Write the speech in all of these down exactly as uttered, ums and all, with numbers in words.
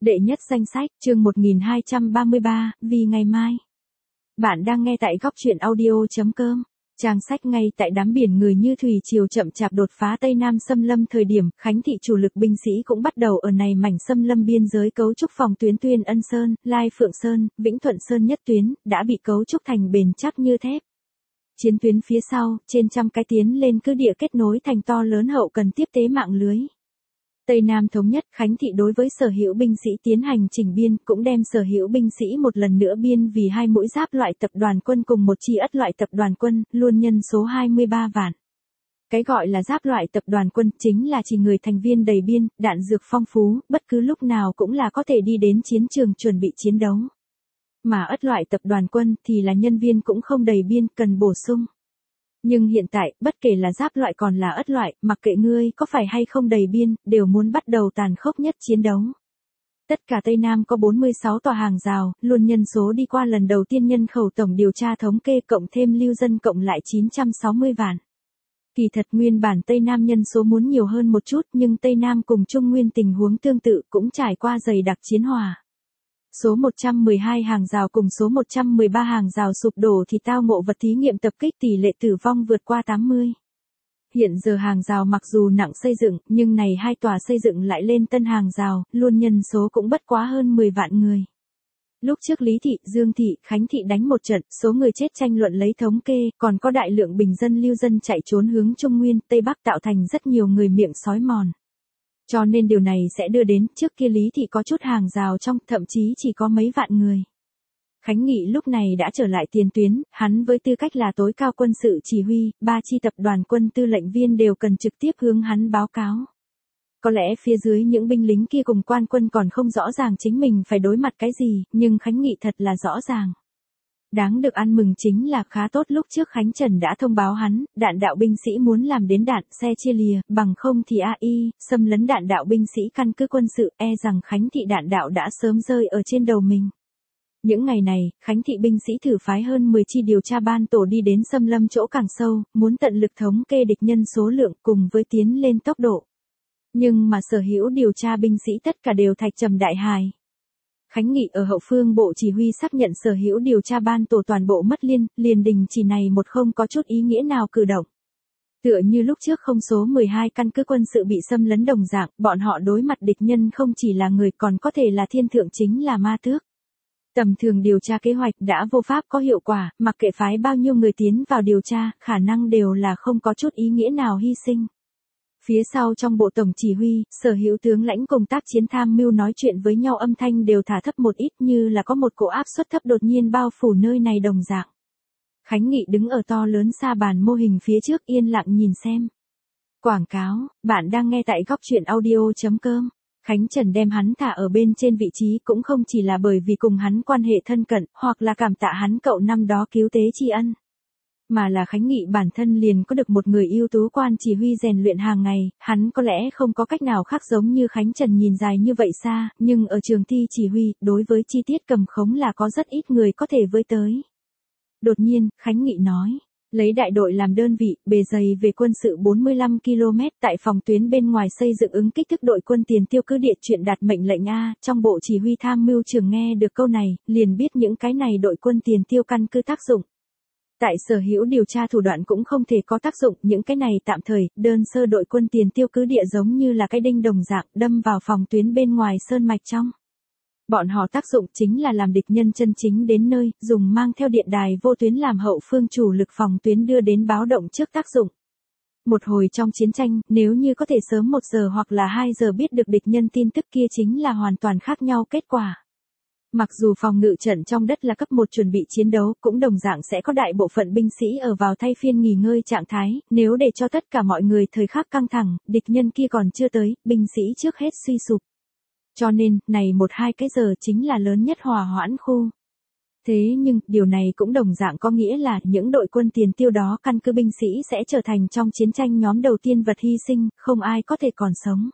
Đệ nhất danh sách, chương một nghìn hai trăm ba mươi ba, vì ngày mai. Bạn đang nghe tại góc truyện audio.com. Trang sách ngay tại đám biển người như thủy triều chậm chạp đột phá Tây Nam xâm lâm thời điểm, Khánh thị chủ lực binh sĩ cũng bắt đầu ở này mảnh xâm lâm biên giới cấu trúc phòng tuyến Tuyên Ân Sơn, Lai Phượng Sơn, Vĩnh Thuận Sơn nhất tuyến, đã bị cấu trúc thành bền chắc như thép. Chiến tuyến phía sau, trên trăm cái tiến lên cứ địa kết nối thành to lớn hậu cần tiếp tế mạng lưới. Tây Nam thống nhất, Khánh thị đối với sở hữu binh sĩ tiến hành chỉnh biên, cũng đem sở hữu binh sĩ một lần nữa biên vì hai mũi giáp loại tập đoàn quân cùng một chi ất loại tập đoàn quân, luôn nhân số hai mươi ba vạn. Cái gọi là giáp loại tập đoàn quân chính là chỉ người thành viên đầy biên, đạn dược phong phú, bất cứ lúc nào cũng là có thể đi đến chiến trường chuẩn bị chiến đấu. Mà ất loại tập đoàn quân thì là nhân viên cũng không đầy biên, cần bổ sung. Nhưng hiện tại, bất kể là giáp loại còn là ất loại, mặc kệ ngươi có phải hay không đầy biên, đều muốn bắt đầu tàn khốc nhất chiến đấu. Tất cả Tây Nam có bốn mươi sáu tòa hàng rào, luôn nhân số đi qua lần đầu tiên nhân khẩu tổng điều tra thống kê cộng thêm lưu dân cộng lại chín trăm sáu mươi vạn. Kỳ thật nguyên bản Tây Nam nhân số muốn nhiều hơn một chút, nhưng Tây Nam cùng Trung Nguyên tình huống tương tự cũng trải qua dày đặc chiến hòa. Số một trăm mười hai hàng rào cùng số một trăm mười ba hàng rào sụp đổ thì tao ngộ vật thí nghiệm tập kích tỷ lệ tử vong vượt qua tám mươi. Hiện giờ hàng rào mặc dù nặng xây dựng, nhưng này hai tòa xây dựng lại lên tân hàng rào, luôn nhân số cũng bất quá hơn mười vạn người. Lúc trước Lý thị, Dương thị, Khánh thị đánh một trận, số người chết tranh luận lấy thống kê, còn có đại lượng bình dân lưu dân chạy trốn hướng Trung Nguyên, Tây Bắc tạo thành rất nhiều người miệng sói mòn. Cho nên điều này sẽ đưa đến trước kia Lý thị có chút hàng rào trong, thậm chí chỉ có mấy vạn người. Khánh Nghị lúc này đã trở lại tiền tuyến, hắn với tư cách là tối cao quân sự chỉ huy, ba chi tập đoàn quân tư lệnh viên đều cần trực tiếp hướng hắn báo cáo. Có lẽ phía dưới những binh lính kia cùng quan quân còn không rõ ràng chính mình phải đối mặt cái gì, nhưng Khánh Nghị thật là rõ ràng. Đáng được ăn mừng chính là khá tốt lúc trước Khánh Trần đã thông báo hắn, đạn đạo binh sĩ muốn làm đến đạn xe chia lìa, bằng không thì a i, xâm lấn đạn đạo binh sĩ căn cứ quân sự, e rằng Khánh thị đạn đạo đã sớm rơi ở trên đầu mình. Những ngày này, Khánh thị binh sĩ thử phái hơn mười chi điều tra ban tổ đi đến xâm lâm chỗ càng sâu, muốn tận lực thống kê địch nhân số lượng cùng với tiến lên tốc độ. Nhưng mà sở hữu điều tra binh sĩ tất cả đều thạch trầm đại hài. Khánh Nghị ở hậu phương bộ chỉ huy xác nhận sở hữu điều tra ban tổ toàn bộ mất liên, liền đình chỉ này một không có chút ý nghĩa nào cử động. Tựa như lúc trước không số mười hai căn cứ quân sự bị xâm lấn đồng dạng, bọn họ đối mặt địch nhân không chỉ là người còn có thể là thiên thượng chính là ma tước. Tầm thường điều tra kế hoạch đã vô pháp có hiệu quả, mặc kệ phái bao nhiêu người tiến vào điều tra, khả năng đều là không có chút ý nghĩa nào hy sinh. Phía sau trong bộ tổng chỉ huy, sở hữu tướng lãnh công tác chiến tham mưu nói chuyện với nhau âm thanh đều thả thấp một ít như là có một cỗ áp suất thấp đột nhiên bao phủ nơi này đồng dạng. Khánh Nghị đứng ở to lớn xa bàn mô hình phía trước yên lặng nhìn xem. Quảng cáo, bạn đang nghe tại góc truyện audio.com. Khánh Trần đem hắn thả ở bên trên vị trí cũng không chỉ là bởi vì cùng hắn quan hệ thân cận, hoặc là cảm tạ hắn cậu năm đó cứu tế tri ân. Mà là Khánh Nghị bản thân liền có được một người ưu tú quan chỉ huy rèn luyện hàng ngày, hắn có lẽ không có cách nào khác giống như Khánh Trần nhìn dài như vậy xa, nhưng ở trường thi chỉ huy, đối với chi tiết cầm khống là có rất ít người có thể với tới. Đột nhiên, Khánh Nghị nói, lấy đại đội làm đơn vị, bề dày về quân sự bốn mươi lăm ki lô mét tại phòng tuyến bên ngoài xây dựng ứng kích thước đội quân tiền tiêu cứ địa chuyện đạt mệnh lệnh A, trong bộ chỉ huy tham mưu trường nghe được câu này, liền biết những cái này đội quân tiền tiêu căn cứ tác dụng. Tại sở hữu điều tra thủ đoạn cũng không thể có tác dụng, những cái này tạm thời, đơn sơ đội quân tiền tiêu cứ địa giống như là cái đinh đồng dạng đâm vào phòng tuyến bên ngoài sơn mạch trong. Bọn họ tác dụng chính là làm địch nhân chân chính đến nơi, dùng mang theo điện đài vô tuyến làm hậu phương chủ lực phòng tuyến đưa đến báo động trước tác dụng. Một hồi trong chiến tranh, nếu như có thể sớm một giờ hoặc là hai giờ biết được địch nhân tin tức kia chính là hoàn toàn khác nhau kết quả. Mặc dù phòng ngự trận trong đất là cấp một chuẩn bị chiến đấu, cũng đồng dạng sẽ có đại bộ phận binh sĩ ở vào thay phiên nghỉ ngơi trạng thái, nếu để cho tất cả mọi người thời khắc căng thẳng, địch nhân kia còn chưa tới, binh sĩ trước hết suy sụp. Cho nên, này một hai cái giờ chính là lớn nhất hòa hoãn khu. Thế nhưng, điều này cũng đồng dạng có nghĩa là những đội quân tiền tiêu đó căn cứ binh sĩ sẽ trở thành trong chiến tranh nhóm đầu tiên vật hy sinh, không ai có thể còn sống.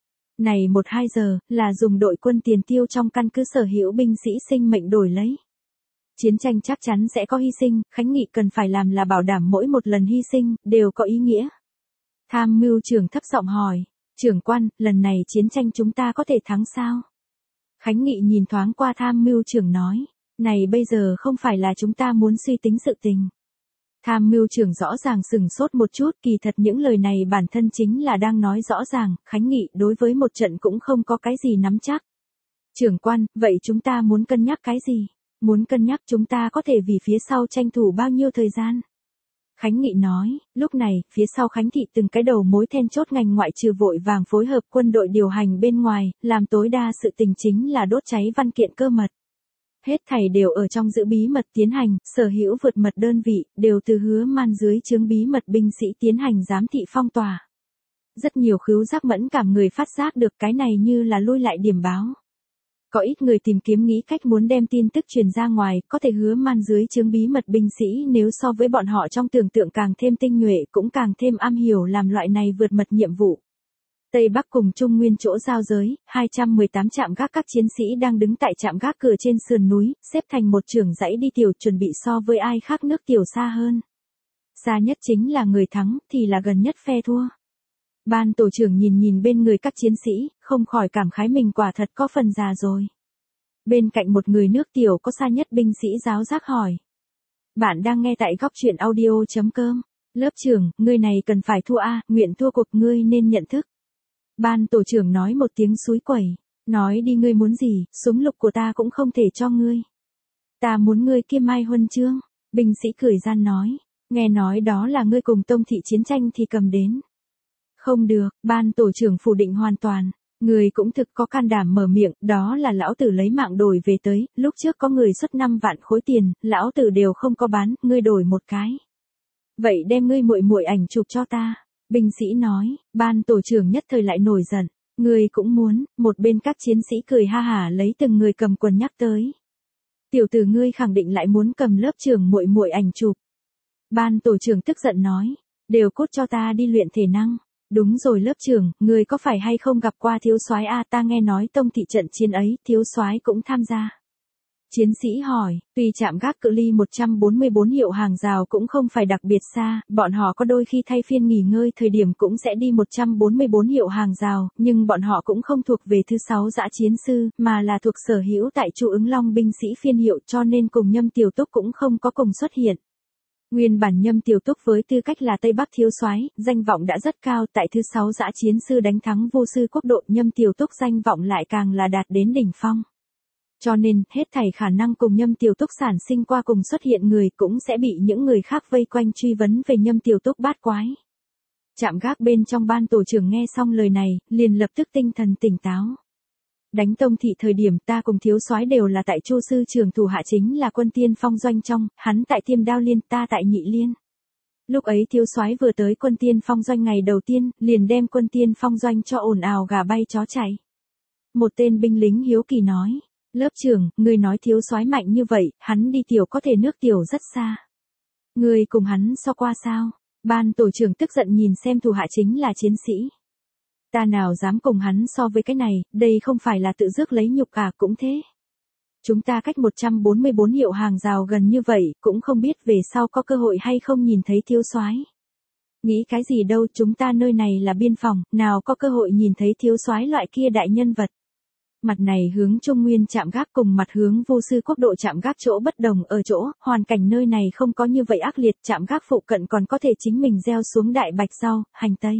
Này một hai giờ, là dùng đội quân tiền tiêu trong căn cứ sở hữu binh sĩ sinh mệnh đổi lấy. Chiến tranh chắc chắn sẽ có hy sinh, Khánh Nghị cần phải làm là bảo đảm mỗi một lần hy sinh, đều có ý nghĩa. Tham mưu trưởng thấp giọng hỏi, trưởng quan, lần này chiến tranh chúng ta có thể thắng sao? Khánh Nghị nhìn thoáng qua tham mưu trưởng nói, này bây giờ không phải là chúng ta muốn suy tính sự tình. Tham mưu trưởng rõ ràng sừng sốt một chút, kỳ thật những lời này bản thân chính là đang nói rõ ràng, Khánh Nghị đối với một trận cũng không có cái gì nắm chắc. Trưởng quan, vậy chúng ta muốn cân nhắc cái gì? Muốn cân nhắc chúng ta có thể vì phía sau tranh thủ bao nhiêu thời gian? Khánh Nghị nói, lúc này, phía sau Khánh Thị từng cái đầu mối then chốt ngành ngoại trừ vội vàng phối hợp quân đội điều hành bên ngoài, làm tối đa sự tình chính là đốt cháy văn kiện cơ mật. Hết thảy đều ở trong giữ bí mật tiến hành, sở hữu vượt mật đơn vị, đều từ Hứa Man dưới chướng bí mật binh sĩ tiến hành giám thị phong tỏa. Rất nhiều khứu giác mẫn cảm người phát giác được cái này như là lui lại điểm báo. Có ít người tìm kiếm nghĩ cách muốn đem tin tức truyền ra ngoài, có thể Hứa Man dưới chướng bí mật binh sĩ nếu so với bọn họ trong tưởng tượng càng thêm tinh nhuệ cũng càng thêm am hiểu làm loại này vượt mật nhiệm vụ. Tây Bắc cùng Trung Nguyên chỗ giao giới, hai trăm mười tám trạm gác các chiến sĩ đang đứng tại trạm gác cửa trên sườn núi, xếp thành một trường dãy đi tiểu chuẩn bị so với ai khác nước tiểu xa hơn. Xa nhất chính là người thắng, thì là gần nhất phe thua. Ban tổ trưởng nhìn nhìn bên người các chiến sĩ, không khỏi cảm khái mình quả thật có phần già rồi. Bên cạnh một người nước tiểu có xa nhất binh sĩ giáo giác hỏi. Bạn đang nghe tại góc truyện audio.com. Lớp trưởng, ngươi này cần phải thua a, nguyện thua cuộc ngươi nên nhận thức. Ban tổ trưởng nói một tiếng xúi quẩy, nói đi ngươi muốn gì, súng lục của ta cũng không thể cho ngươi. Ta muốn ngươi kia mai huân chương, binh sĩ cười gian nói, nghe nói đó là ngươi cùng Tông thị chiến tranh thì cầm đến. Không được, ban tổ trưởng phủ định hoàn toàn, người cũng thực có can đảm mở miệng, đó là lão tử lấy mạng đổi về tới, lúc trước có người xuất năm vạn khối tiền, lão tử đều không có bán, ngươi đổi một cái. Vậy đem ngươi muội muội ảnh chụp cho ta. Binh sĩ nói, ban tổ trưởng nhất thời lại nổi giận, người cũng muốn, một bên các chiến sĩ cười ha hả lấy từng người cầm quần nhắc tới. Tiểu tử ngươi khẳng định lại muốn cầm lớp trưởng muội muội ảnh chụp. Ban tổ trưởng tức giận nói, đều cút cho ta đi luyện thể năng. Đúng rồi lớp trưởng, người có phải hay không gặp qua thiếu soái a, ta nghe nói Tông thị trận chiến ấy, thiếu soái cũng tham gia. Chiến sĩ hỏi, tuy trạm gác cự ly một trăm bốn mươi bốn hiệu hàng rào cũng không phải đặc biệt xa, bọn họ có đôi khi thay phiên nghỉ ngơi thời điểm cũng sẽ đi một trăm bốn mươi bốn hiệu hàng rào, nhưng bọn họ cũng không thuộc về thứ sáu dã chiến sư, mà là thuộc sở hữu tại Chu Ứng Long binh sĩ phiên hiệu, cho nên cùng Nhâm Tiểu Túc cũng không có cùng xuất hiện. Nguyên bản Nhâm Tiểu Túc với tư cách là Tây Bắc thiếu soái, danh vọng đã rất cao, tại thứ sáu dã chiến sư đánh thắng vô sư quốc độ, Nhâm Tiểu Túc danh vọng lại càng là đạt đến đỉnh phong. Cho nên, hết thảy khả năng cùng Nhâm Tiểu Túc sản sinh qua cùng xuất hiện người cũng sẽ bị những người khác vây quanh truy vấn về Nhâm Tiểu Túc bát quái. Trạm gác bên trong ban tổ trưởng nghe xong lời này, liền lập tức tinh thần tỉnh táo. Đánh Tông thị thời điểm ta cùng thiếu soái đều là tại Chu sư trưởng thủ hạ chính là quân tiên phong doanh trong, hắn tại Tiêm Đao Liên, ta tại Nhị Liên. Lúc ấy thiếu soái vừa tới quân tiên phong doanh ngày đầu tiên, liền đem quân tiên phong doanh cho ồn ào gà bay chó chạy. Một tên binh lính hiếu kỳ nói. Lớp trưởng, người nói thiếu soái mạnh như vậy, hắn đi tiểu có thể nước tiểu rất xa. Người cùng hắn so qua sao? Ban tổ trưởng tức giận nhìn xem thủ hạ chính là chiến sĩ. Ta nào dám cùng hắn so với cái này, đây không phải là tự rước lấy nhục cả cũng thế. Chúng ta cách một trăm bốn mươi bốn hiệu hàng rào gần như vậy, cũng không biết về sau có cơ hội hay không nhìn thấy thiếu soái. Nghĩ cái gì đâu, chúng ta nơi này là biên phòng, nào có cơ hội nhìn thấy thiếu soái loại kia đại nhân vật. Mặt này hướng Trung Nguyên trạm gác cùng mặt hướng vô sư quốc độ trạm gác chỗ bất đồng ở chỗ, hoàn cảnh nơi này không có như vậy ác liệt, trạm gác phụ cận còn có thể chính mình gieo xuống đại bạch rau, hành tây.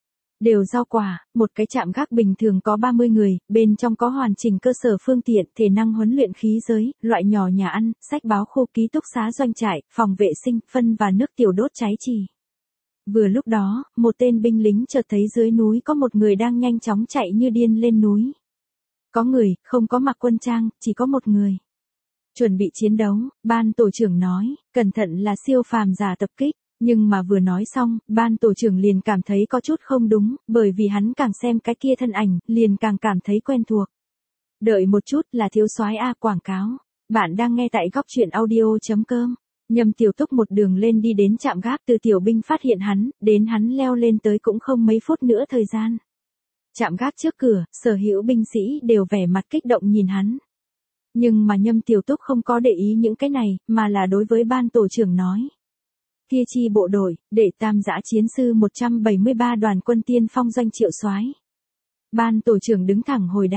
Đều rau quả, một cái trạm gác bình thường có ba mươi người, bên trong có hoàn chỉnh cơ sở phương tiện, thể năng huấn luyện khí giới, loại nhỏ nhà ăn, sách báo khu ký túc xá doanh trại, phòng vệ sinh, phân và nước tiểu đốt cháy trì. Vừa lúc đó, một tên binh lính chợt thấy dưới núi có một người đang nhanh chóng chạy như điên lên núi. Có người, không có mặc quân trang, chỉ có một người. Chuẩn bị chiến đấu, ban tổ trưởng nói, cẩn thận là siêu phàm giả tập kích, nhưng mà vừa nói xong, ban tổ trưởng liền cảm thấy có chút không đúng, bởi vì hắn càng xem cái kia thân ảnh, liền càng cảm thấy quen thuộc. Đợi một chút là thiếu soái A quảng cáo, bạn đang nghe tại góc truyện audio.com. Nhâm Tiểu Túc một đường lên đi đến trạm gác, từ tiểu binh phát hiện hắn, đến hắn leo lên tới cũng không mấy phút nữa thời gian. Trạm gác trước cửa, sở hữu binh sĩ đều vẻ mặt kích động nhìn hắn. Nhưng mà Nhâm Tiểu Túc không có để ý những cái này, mà là đối với ban tổ trưởng nói. Kia chi bộ đội, để tam dã chiến sư một trăm bảy mươi ba đoàn quân tiên phong doanh Triệu soái. Ban tổ trưởng đứng thẳng hồi đáp,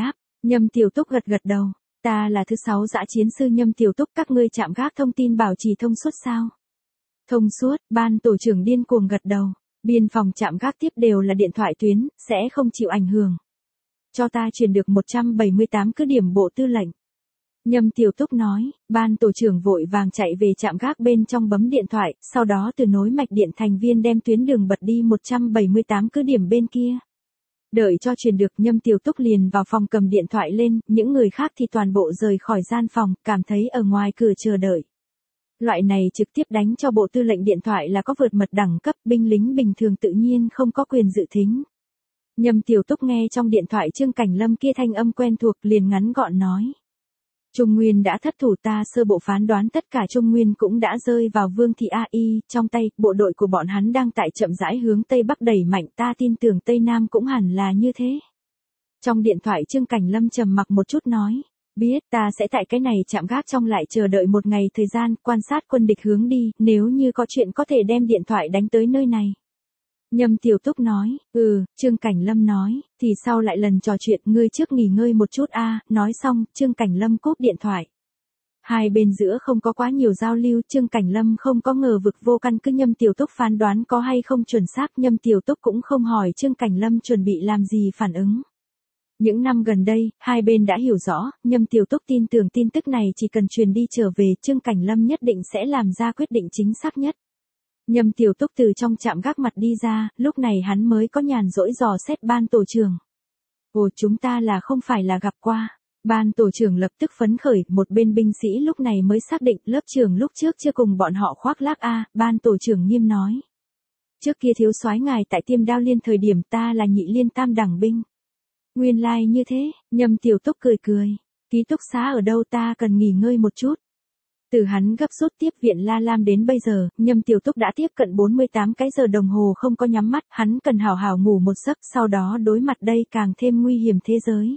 Nhâm Tiểu Túc gật gật đầu. Ta là thứ sáu dã chiến sư Nhâm Tiểu Túc, các ngươi trạm gác thông tin bảo trì thông suốt sao? Thông suốt, ban tổ trưởng điên cuồng gật đầu. Biên phòng trạm gác tiếp đều là điện thoại tuyến, sẽ không chịu ảnh hưởng. Cho ta truyền được một trăm bảy mươi tám cứ điểm bộ tư lệnh. Nhâm Tiểu Túc nói, ban tổ trưởng vội vàng chạy về trạm gác bên trong bấm điện thoại, sau đó từ nối mạch điện thành viên đem tuyến đường bật đi một trăm bảy mươi tám cứ điểm bên kia. Đợi cho truyền được, Nhâm Tiểu Túc liền vào phòng cầm điện thoại lên, những người khác thì toàn bộ rời khỏi gian phòng, cảm thấy ở ngoài cửa chờ đợi. Loại này trực tiếp đánh cho bộ tư lệnh điện thoại là có vượt mật đẳng cấp, binh lính bình thường tự nhiên không có quyền dự thính. Nhâm Tiểu Túc nghe trong điện thoại Trương Cảnh Lâm kia thanh âm quen thuộc, liền ngắn gọn nói. Trung Nguyên đã thất thủ, ta sơ bộ phán đoán tất cả Trung Nguyên cũng đã rơi vào Vương thị a i trong tay, bộ đội của bọn hắn đang tại chậm rãi hướng Tây Bắc đẩy mạnh, ta tin tưởng Tây Nam cũng hẳn là như thế. Trong điện thoại Trương Cảnh Lâm trầm mặc một chút nói, biết, ta sẽ tại cái này chạm gác trong lại chờ đợi một ngày thời gian, quan sát quân địch hướng đi, nếu như có chuyện có thể đem điện thoại đánh tới nơi này. Nhâm Tiểu Túc nói, ừ, Trương Cảnh Lâm nói, thì sau lại lần trò chuyện, ngươi trước nghỉ ngơi một chút a. Nói xong, Trương Cảnh Lâm cúp điện thoại. Hai bên giữa không có quá nhiều giao lưu, Trương Cảnh Lâm không có ngờ vực vô căn cứ Nhâm Tiểu Túc phán đoán có hay không chuẩn xác, Nhâm Tiểu Túc cũng không hỏi Trương Cảnh Lâm chuẩn bị làm gì phản ứng. Những năm gần đây, hai bên đã hiểu rõ, Nhâm Tiểu Túc tin tưởng tin tức này chỉ cần truyền đi trở về, Trương Cảnh Lâm nhất định sẽ làm ra quyết định chính xác nhất. Nhâm Tiểu Túc từ trong trạm gác mặt đi ra, lúc này hắn mới có nhàn rỗi dò xét ban tổ trưởng. Ồ, chúng ta là không phải là gặp qua. Ban tổ trưởng lập tức phấn khởi, một bên binh sĩ lúc này mới xác định lớp trưởng lúc trước chưa cùng bọn họ khoác lác a. Ban tổ trưởng nghiêm nói. Trước kia thiếu soái ngài tại Tiêm Đao Liên thời điểm ta là nhị liên tam đẳng binh. Nguyên lai like như thế, Nhâm Tiểu Túc cười cười. Ký túc xá ở đâu, ta cần nghỉ ngơi một chút. Từ hắn gấp rút tiếp viện La Lam đến bây giờ, Nhâm Tiểu Túc đã tiếp cận bốn mươi tám cái giờ đồng hồ không có nhắm mắt, hắn cần hào hào ngủ một giấc, sau đó đối mặt đây càng thêm nguy hiểm thế giới.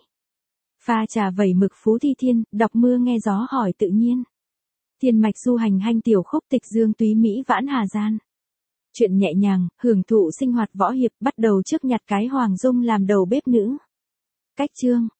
Pha trà vẩy mực Phú Thi Thiên, đọc mưa nghe gió hỏi tự nhiên. Thiên mạch du hành hanh tiểu khúc, tịch dương túy mỹ vãn hà gian. Chuyện nhẹ nhàng, hưởng thụ sinh hoạt võ hiệp, bắt đầu trước nhặt cái Hoàng Dung làm đầu bếp nữ. Cách chương